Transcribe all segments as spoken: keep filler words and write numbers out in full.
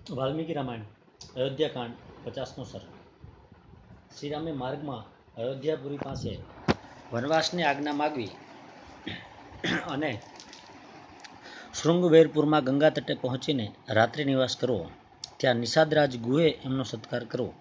વાલ્મીકી રામાયણ અયોધ્યાકાંડ પચાસનો સર્ગ. શ્રીરામે માર્ગમાં અયોધ્યાપુરી પાસે વનવાસની આજ્ઞા માગવી અને શૃંગવેરપુરમાં ગંગા તટે પહોંચીને રાત્રિ નિવાસ કરવો. ત્યાં નિષાદરાજ ગુહે એમનો સત્કાર કરવો.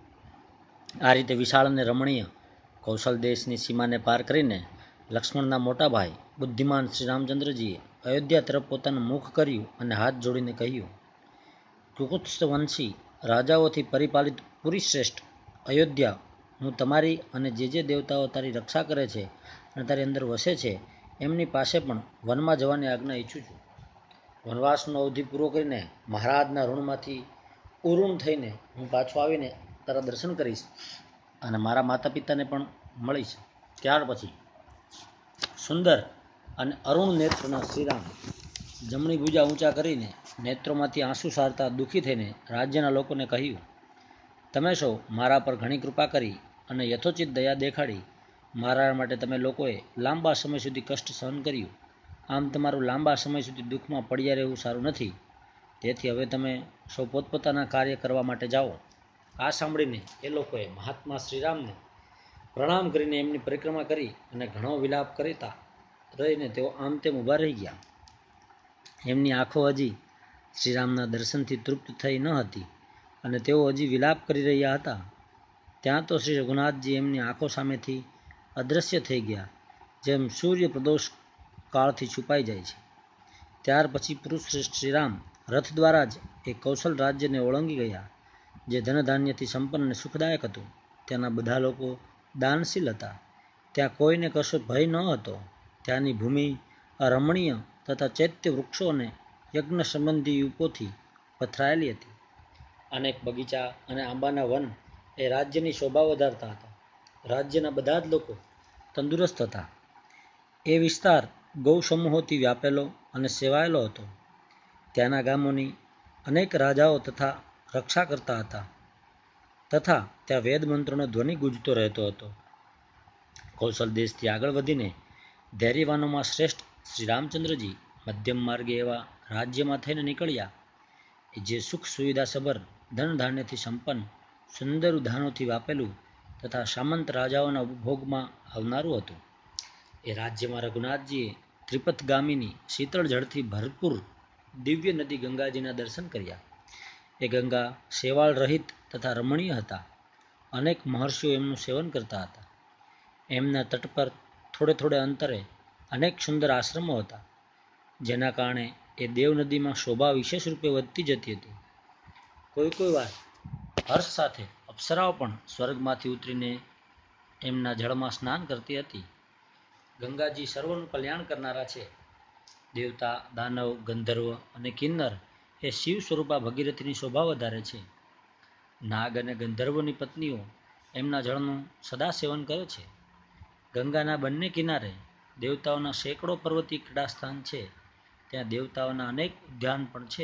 આ રીતે વિશાળ અને રમણીય કૌશલ દેશની સીમાને પાર કરીને લક્ષ્મણના મોટા ભાઈ બુદ્ધિમાન શ્રી રામચંદ્રજીએ અયોધ્યા તરફ પોતાનું મુખ કર્યું અને હાથ જોડીને કહ્યું, કુકુત્સ્થ વંશી રાજાઓથી પરિપાલિત પુરી શ્રેષ્ઠ અયોધ્યા, હું તમારી અને જે જે દેવતાઓ તારી રક્ષા કરે છે અને તારી અંદર વસે છે એમની પાસે પણ વનમાં જવાની આજ્ઞા ઈચ્છું છું. વનવાસનો અવધિ પૂરો કરીને મહારાજના ઋણમાંથી ઉઋણ થઈને હું પાછો આવીને તારા દર્શન કરીશ અને મારા માતા પિતાને પણ મળીશ. ત્યાર પછી સુંદર અને અરુણ નેત્રના શ્રીરામ જમણી ભુજા ઊંચા કરીને નેત્રોમાંથી આંસુ સારતા દુઃખી થઈને રાજ્યના લોકોને કહ્યું, તમે સૌ મારા પર ઘણી કૃપા કરી અને યથોચિત દયા દેખાડી મારા માટે તમે લોકોએ લાંબા સમય સુધી કષ્ટ સહન કર્યું. આમ તમારું લાંબા સમય સુધી દુઃખમાં પડ્યા રહેવું સારું નથી. તેથી હવે તમે સૌ પોતપોતાના કાર્ય કરવા માટે જાઓ. આ સાંભળીને એ લોકોએ મહાત્મા શ્રીરામને પ્રણામ કરીને એમની પરિક્રમા કરી અને ઘણો વિલાપ કરતા રહીને તેઓ આમ તેમ ઊભા રહી ગયા. એમની આંખો હજી શ્રીરામના દર્શનથી તૃપ્ત થઈ ન હતી અને તેઓ હજી વિલાપ કરી રહ્યા હતા. ત્યાં તો શ્રી રઘુનાથજી એમની આંખો સામેથી અદૃશ્ય થઈ ગયા, જેમ સૂર્ય પ્રદોષ કાળથી છુપાઈ જાય છે. ત્યાર પછી પુરુષશ્રેષ્ઠ શ્રીરામ રથ દ્વારા જ એ કૌશલ રાજ્યને ઓળંગી ગયા, જે ધનધાન્યથી સંપન્ન અને સુખદાયક હતું. ત્યાંના બધા લોકો દાનશીલ હતા. ત્યાં કોઈને કશો ભય ન હતો. ત્યાંની ભૂમિ રમણીય તથા ચૈત્ય વૃક્ષો અને યજ્ઞ સંબંધી યુપોથી પથરાયેલી હતી. અનેક બગીચા અને આંબાના વન એ રાજ્યની શોભા વધારતા હતા. રાજ્યના બધા જ લોકો તંદુરસ્ત હતા. એ વિસ્તાર ગૌસમૂહોથી વ્યાપેલો અને સેવાયેલો હતો. ત્યાંના ગામોની અનેક રાજાઓ તથા રક્ષા કરતા હતા તથા ત્યાં વેદ મંત્રોનો ધ્વનિ ગુંજતો રહેતો હતો. કૌશલ દેશથી આગળ વધીને ધૈર્યવાનોમાં શ્રેષ્ઠ શ્રી રામચંદ્રજી મધ્યમ માર્ગે એવા રાજ્યમાં થઈને નીકળ્યા, જે સુખ સુવિધાસભર ધન ધાન્યથી સંપન્ન, સુંદર ઉદ્યાનોથી વ્યાપેલું તથા સામંત રાજાઓના ઉપભોગમાં આવનારું હતું. એ રાજ્યમાં રઘુનાથજીએ ત્રિપથગામિની શીતળ જળથી ભરપૂર દિવ્ય નદી ગંગાજીના દર્શન કર્યા. એ ગંગા શેવાળ રહિત તથા રમણીય હતા. અનેક મહર્ષિઓ એમનું સેવન કરતા હતા. એમના તટ પર થોડે થોડે અંતરે અનેક સુંદર આશ્રમો હતા, જેના કારણે એ દેવનદીમાં શોભા વિશેષ રૂપે વધતી જતી હતી. કોઈ કોઈ વાર હર્ષ સાથે અપ્સરાઓ પણ સ્વર્ગમાંથી ઉતરીને એમના જળમાં સ્નાન કરતી હતી. ગંગાજી સર્વનું કલ્યાણ કરનારા છે. દેવતા, દાનવ, ગંધર્વ અને કિન્નર એ શિવ સ્વરૂપા ભગીરથીની શોભા વધારે છે. નાગ અને ગંધર્વોની પત્નીઓ એમના જળનું સદા સેવન કરે છે. ગંગાના બંને કિનારે દેવતાઓના સેંકડો પર્વતીય ક્રીડાસ્થાન છે. ત્યાં દેવતાઓના અનેક ઉદ્યાન પણ છે.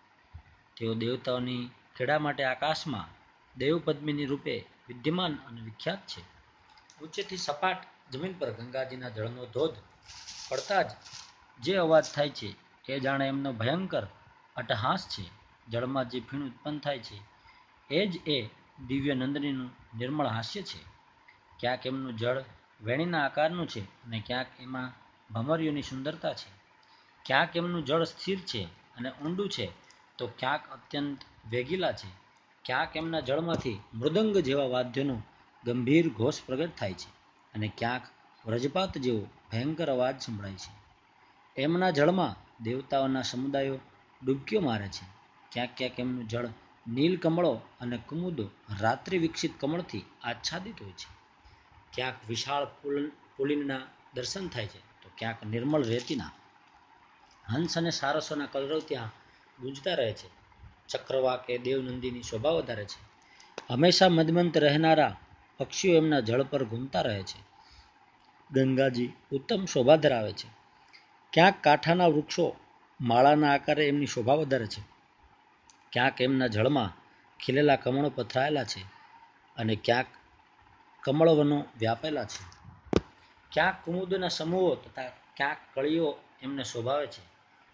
તેઓ દેવતાઓની ક્રીડા માટે આકાશમાં દેવપદ્મિની રૂપે વિદ્યમાન અને વિખ્યાત છે. ઊંચેથી સપાટ જમીન પર ગંગાજીના જળનો ધોધ પડતા જ જે અવાજ થાય છે એ જાણે એમનો ભયંકર અટ્ટહાસ છે. જળમાં જે ફીણ ઉત્પન્ન થાય છે એ જ એ દિવ્ય નંદનીનું નિર્મળ હાસ્ય છે. ક્યાંક એમનું જળ વેણીના આકારનું છે અને ક્યાંક એમાં ભમરીઓની સુંદરતા છે. ક્યાંક એમનું જળ સ્થિર છે અને ઊંડું છે, તો ક્યાંક અત્યંત વેગીલા છે. ક્યાંક એમના જળમાંથી મૃદંગ જેવા વાદ્યનો ગંભીર ઘોષ પ્રગટ થાય છે અને ક્યાંક વ્રજપાત જેવો ભયંકર અવાજ સંભળાય છે. એમના જળમાં દેવતાઓના સમુદાયો ડૂબકીઓ મારે છે. ક્યાંક ક્યાંક એમનું જળ નીલ કમળો અને કુમુદો રાત્રિ વિકસિત કમળથી આચ્છાદિત હોય છે. ક્યાંક વિશાળ પુલિનના દર્શન થાય છે, તો ક્યાંક નિર્મળ રેતીના. હંસ અને સારસોના કલરવ ત્યાં ગુંજતા રહે છે. ચક્રવાક એ દેવનંદીની શોભા વધારે છે. હંમેશા મદમંત રહેનારા પક્ષીઓ એમના જળ પર ઘૂમતા રહે છે. ગંગાજી ઉત્તમ શોભા ધરાવે છે. ક્યાંક કાંઠાના વૃક્ષો માળાના આકારે એમની શોભા વધારે છે. ક્યાંક એમના જળમાં ખીલેલા કમળો પથરાયેલા છે અને ક્યાંક કમળવનો વ્યાપેલા છે. ક્યાંક કુમુદના સમૂહો તથા ક્યાંક કળીઓ એમને શોભાવે છે.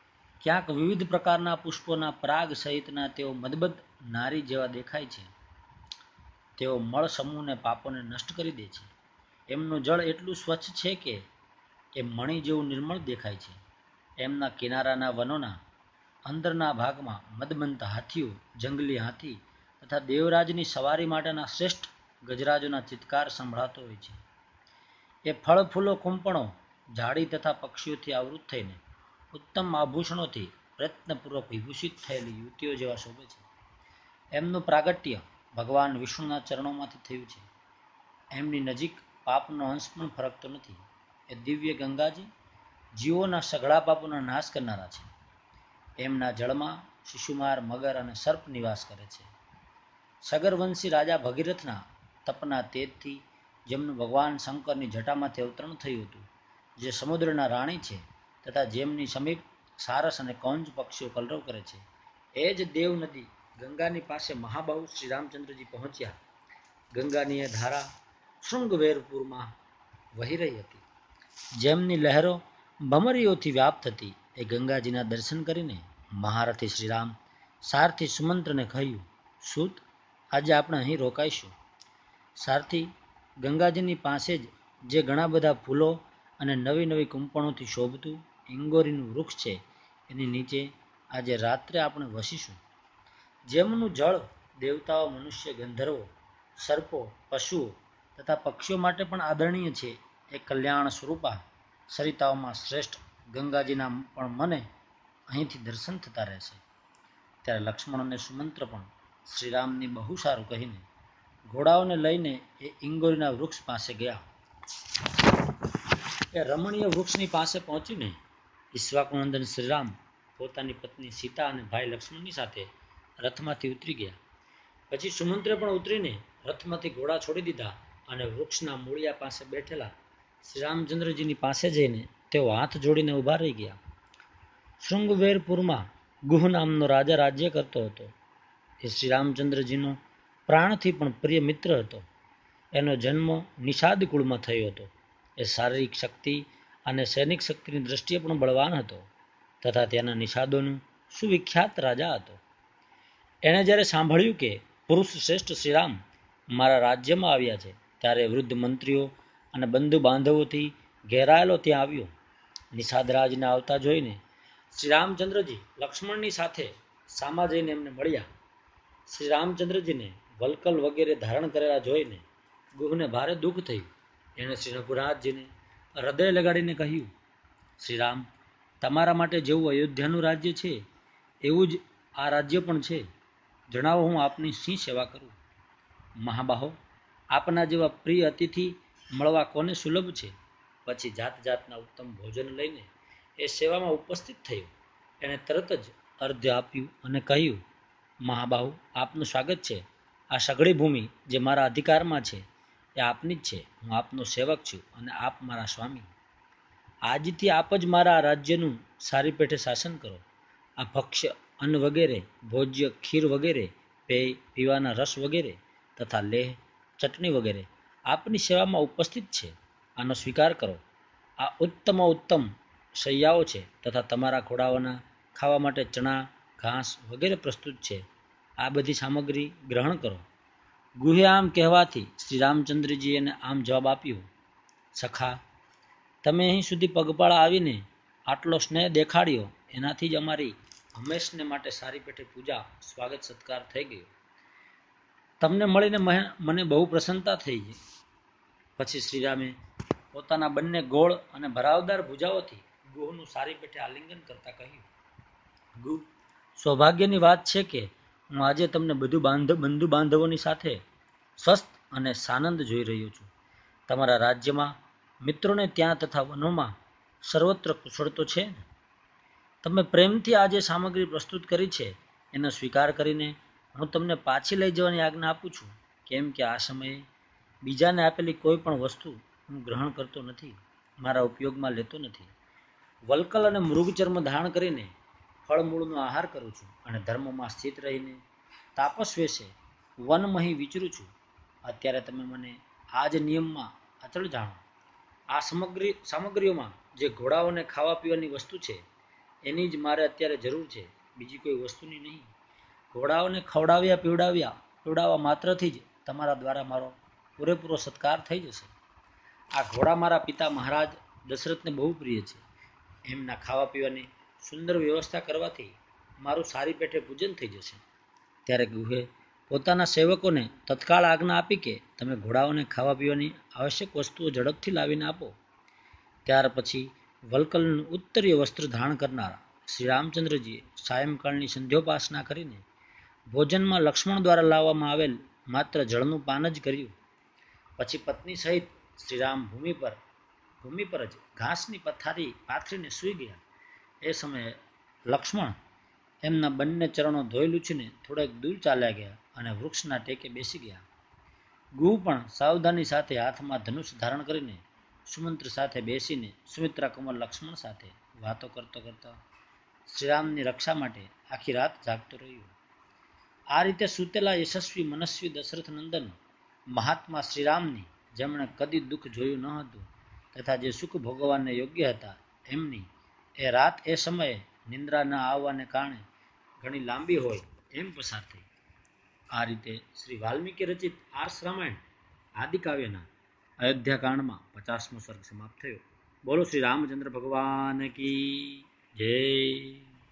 ક્યાંક વિવિધ પ્રકારના પુષ્પોના પરાગ સહિતના તેઓ મદબદ નારી જેવા દેખાય છે. તેઓ મળ સમૂહને પાપોને નષ્ટ કરી દે છે. એમનું જળ એટલું સ્વચ્છ છે કે એ મણિ જેવું નિર્મળ દેખાય છે. એમના કિનારાના વનોના અંદરના ભાગમાં મદમંત હાથીઓ, જંગલી હાથી તથા દેવરાજની સવારી માટેના શ્રેષ્ઠ ગજરાજોના ચિત્કાર સંભળાતો હોય છે. એ ફળ ફૂલો કુંપણો ઝાડી તથા પક્ષીઓથી આવૃત થઈને ઉત્તમ આભૂષણોથી પ્રયત્નપૂર્વક વિભૂષિત થયેલી યુવતીઓ જેવા શોભે છે. એમનું પ્રાગટ્ય ભગવાન વિષ્ણુના ચરણોમાંથી થયું છે. એમની નજીક પાપનો અંશ પણ ફરકતો નથી. એ દિવ્ય ગંગાજી જીવોના સઘળા પાપોનો નાશ કરનારા છે. એમના જળમાં શિશુમાર, મગર અને સર્પ નિવાસ કરે છે. સગરવંશી રાજા ભગીરથના તપના તેજથી જેમનું ભગવાન શંકરની જટામાંથી અવતરણ થયું હતું, જે સમુદ્રના રાણી છે તથા જેમની સમીપ સારસ અને કૌંજ પક્ષીઓ કલરવ કરે છે, એ જ દેવ નદી ગંગાની પાસે મહાબાહુ શ્રી રામચંદ્રજી પહોંચ્યા. ગંગાની એ ધારા શૃંગવેરપુરમાં વહી રહી હતી. જેમની લહેરો ભમરીઓથી વ્યાપ્ત હતી, એ ગંગાજીના દર્શન કરીને મહારથી શ્રીરામ સારથી સુમંત્રને કહ્યું, સૂત, આજે આપણે અહીં રોકાઈશું. સારથી ગંગાજીની પાસે જ જે ઘણા બધા ફૂલો અને નવી નવી કુંપણોથી શોભતું ઇંગોરીનું વૃક્ષ છે, એની નીચે આજે રાત્રે આપણે વસીશું. જેમનું જળ દેવતાઓ, મનુષ્ય, ગંધર્વો, સર્પો, પશુઓ તથા પક્ષીઓ માટે પણ આદરણીય છે, એ કલ્યાણ સ્વરૂપા સરિતાઓમાં શ્રેષ્ઠ ગંગાજીના પણ મને અહીંથી દર્શન થતા રહેશે. ત્યારે લક્ષ્મણ અને સુમંત્ર પણ શ્રીરામની બહુ સારું કહીને ઘોડાઓને લઈને એ ઇંગોરીના વૃક્ષ પાસે ગયા. એ રમણીય વૃક્ષની પાસે પહોંચીને ઈક્ષ્વાકુનંદન શ્રીરામ પોતાની પત્ની સીતા અને ભાઈ લક્ષ્મણની સાથે રથમાંથી ઉતરી ગયા. પછી સુમંત્રે પણ ઉતરીને રથમાંથી ઘોડા છોડી દીધા અને વૃક્ષના મૂળિયા પાસે બેઠેલા શ્રીરામચંદ્રજીની પાસે જઈને તેઓ હાથ જોડીને ઊભા રહી ગયા. શૃંગવેરપુરમાં ગુહ નામનો રાજા રાજ્ય કરતો હતો. એ શ્રીરામચંદ્રજીનો પ્રાણથી પણ પ્રિય મિત્ર હતો. એનો જન્મ નિષાદ કુળમાં થયો હતો. એ શારીરિક શક્તિ અને સૈનિક શક્તિની દ્રષ્ટિએ પણ બળવાન હતો તથા તેના નિષાદોનું સુવિખ્યાત રાજા હતો. એણે જ્યારે સાંભળ્યું કે પુરુષ શ્રેષ્ઠ શ્રીરામ મારા રાજ્યમાં આવ્યા છે, ત્યારે વૃદ્ધ મંત્રીઓ અને બંધુ બાંધવોથી ઘેરાયેલો ત્યાં આવ્યો. નિષાદરાજને આવતા જોઈને શ્રી રામચંદ્રજી લક્ષ્મણની સાથે સામા જઈને એમને મળ્યા. શ્રી રામચંદ્રજીને વલકલ વગેરે ધારણ કરેલા જોઈને ગુહને ભારે દુઃખ થયું. એણે શ્રી રઘુનાથજીને હૃદય લગાડીને કહ્યું, શ્રીરામ, તમારા માટે જેવું અયોધ્યાનું રાજ્ય છે એવું જ આ રાજ્ય પણ છે. જણાવો, હું આપની શી સેવા કરું? મહાબાહો, આપના જેવા પ્રિય અતિથિ મળવા કોને સુલભ છે? પછી જાત જાતના ઉત્તમ ભોજન લઈને એ સેવામાં ઉપસ્થિત થયો. એણે તરત જ અર્ધ્ય આપ્યું અને કહ્યું, મહાબાહુ, આપનું સ્વાગત છે. આ સઘળી ભૂમિ જે મારા અધિકારમાં છે એ આપની જ છે. હું આપનો સેવક છું અને આપ મારા સ્વામી. આજથી આપ જ મારા રાજ્યનું સારી પેઠે શાસન કરો. આ ભક્ષ્ય અન્ન વગેરે, ભોજ્ય ખીર વગેરે, પેય પીવાના રસ વગેરે તથા લેહ ચટણી વગેરે આપની સેવામાં ઉપસ્થિત છે. આનો સ્વીકાર કરો. આ ઉત્તમ ઉત્તમ શૈયાઓ છે તથા તમારા ઘોડાઓના ખાવા માટે ચણા, ઘાસ વગેરે પ્રસ્તુત છે. આ બધી સામગ્રી ગ્રહણ કરો. ગુહે આમ કહેવાથી શ્રી રામચંદ્રજીએ એને આમ જવાબ આપ્યો, સખા, તમે અહીં સુધી પગપાળા આવીને આટલો સ્નેહ દેખાડ્યો, એનાથી જ અમારી હંમેશને માટે સારી પેઠે પૂજા, સ્વાગત સત્કાર થઈ ગયો. તમને મળીને મને બહુ પ્રસન્નતા થઈ છે. પછી શ્રીરામે પોતાના બંને ગોળ અને ભરાવદાર ભુજાઓથી ગુહનું સારી પેઠે આલિંગન કરતા કહ્યું, ગુહ, સૌભાગ્યની વાત છે કે હું આજે તમને બધું બાંધ બંધુ બાંધવોની સાથે સ્વસ્થ અને સાનંદ જોઈ રહ્યો છું. તમારા રાજ્યમાં મિત્રોને ત્યાં તથા વનોમાં સર્વત્ર કુશળ તો છે ને? તમે પ્રેમથી આ જે સામગ્રી પ્રસ્તુત કરી છે એનો સ્વીકાર કરીને હું તમને પાછી લઈ જવાની આજ્ઞા આપું છું. કેમ કે આ સમયે બીજાને આપેલી કોઈ પણ વસ્તુ હું ગ્રહણ કરતો નથી, મારા ઉપયોગમાં લેતો નથી. વલકલ અને મૃગચર્મ ધારણ કરીને ફળમૂળનો આહાર કરું છું અને ધર્મમાં સ્થિત રહીને તાપસ વેશે વનમહી વિચરું છું. અત્યારે તમે મને આ જ નિયમમાં અચળ જાણો. આ સામગ્રી સામગ્રીઓમાં જે ઘોડાઓને ખાવા પીવાની વસ્તુ છે એની જ મારે અત્યારે જરૂર છે, બીજી કોઈ વસ્તુની નહીં. ઘોડાઓને ખવડાવ્યા પીવડાવ્યા પીવડાવવા માત્રથી જ તમારા દ્વારા મારો પૂરેપૂરો સત્કાર થઈ જશે. આ ઘોડા મારા પિતા મહારાજ દશરથને બહુ પ્રિય છે. એમના ખાવા પીવાની સુંદર વ્યવસ્થા કરવાથી મારું સારી પેઠે પૂજન થઈ જશે. ત્યારે ગુહે પોતાના સેવકોને તત્કાળ આજ્ઞા આપી કે તમે ઘોડાઓને ખાવા પીવાની આવશ્યક વસ્તુઓ ઝડપથી લાવીને આપો. ત્યાર પછી વલ્કલનું ઉત્તરીય વસ્ત્ર ધારણ કરનાર શ્રી રામચંદ્રજીએ સાયંકાળની સંધ્યોપાસના કરીને ભોજનમાં લક્ષ્મણ દ્વારા લાવવામાં આવેલ માત્ર જળનું પાન જ કર્યું. પછી પત્ની સહિત શ્રીરામ ભૂમિ પર ભૂમિ પર જ ઘાસની પથારી પાથરીને સૂઈ ગયા. એ સમયે લક્ષ્મણ એમના બંને ચરણો ધોઈ લૂછીને થોડેક દૂર ચાલ્યા ગયા અને વૃક્ષના ટેકે બેસી ગયા. ગુહ પણ સાવધાની સાથે હાથમાં ધનુષ ધારણ કરીને સુમંત્ર સાથે બેસીને સુમિત્રા કુમાર લક્ષ્મણ સાથે વાતો કરતો કરતો શ્રીરામની રક્ષા માટે આખી રાત જાગતો રહ્યો. આ રીતે સૂતેલા યશસ્વી મનસ્વી દશરથ નંદન મહાત્મા શ્રીરામની, જેમણે કદી દુઃખ જોયું ન હતું તથા જે સુખ ભોગવવાને યોગ્ય હતા, એમની એ રાત એ સમયે નિંદ્રા ન આવવાને કારણે ઘણી લાંબી હોય એમ પસાર થઈ. આ રીતે શ્રી વાલ્મીકી રચિત આર્ષ રામાયણ આદિકાવ્યના અયોધ્યાકાંડમાં પચાસમો સર્ગ સમાપ્ત થયો. બોલો શ્રી રામચંદ્ર ભગવાન કી જય.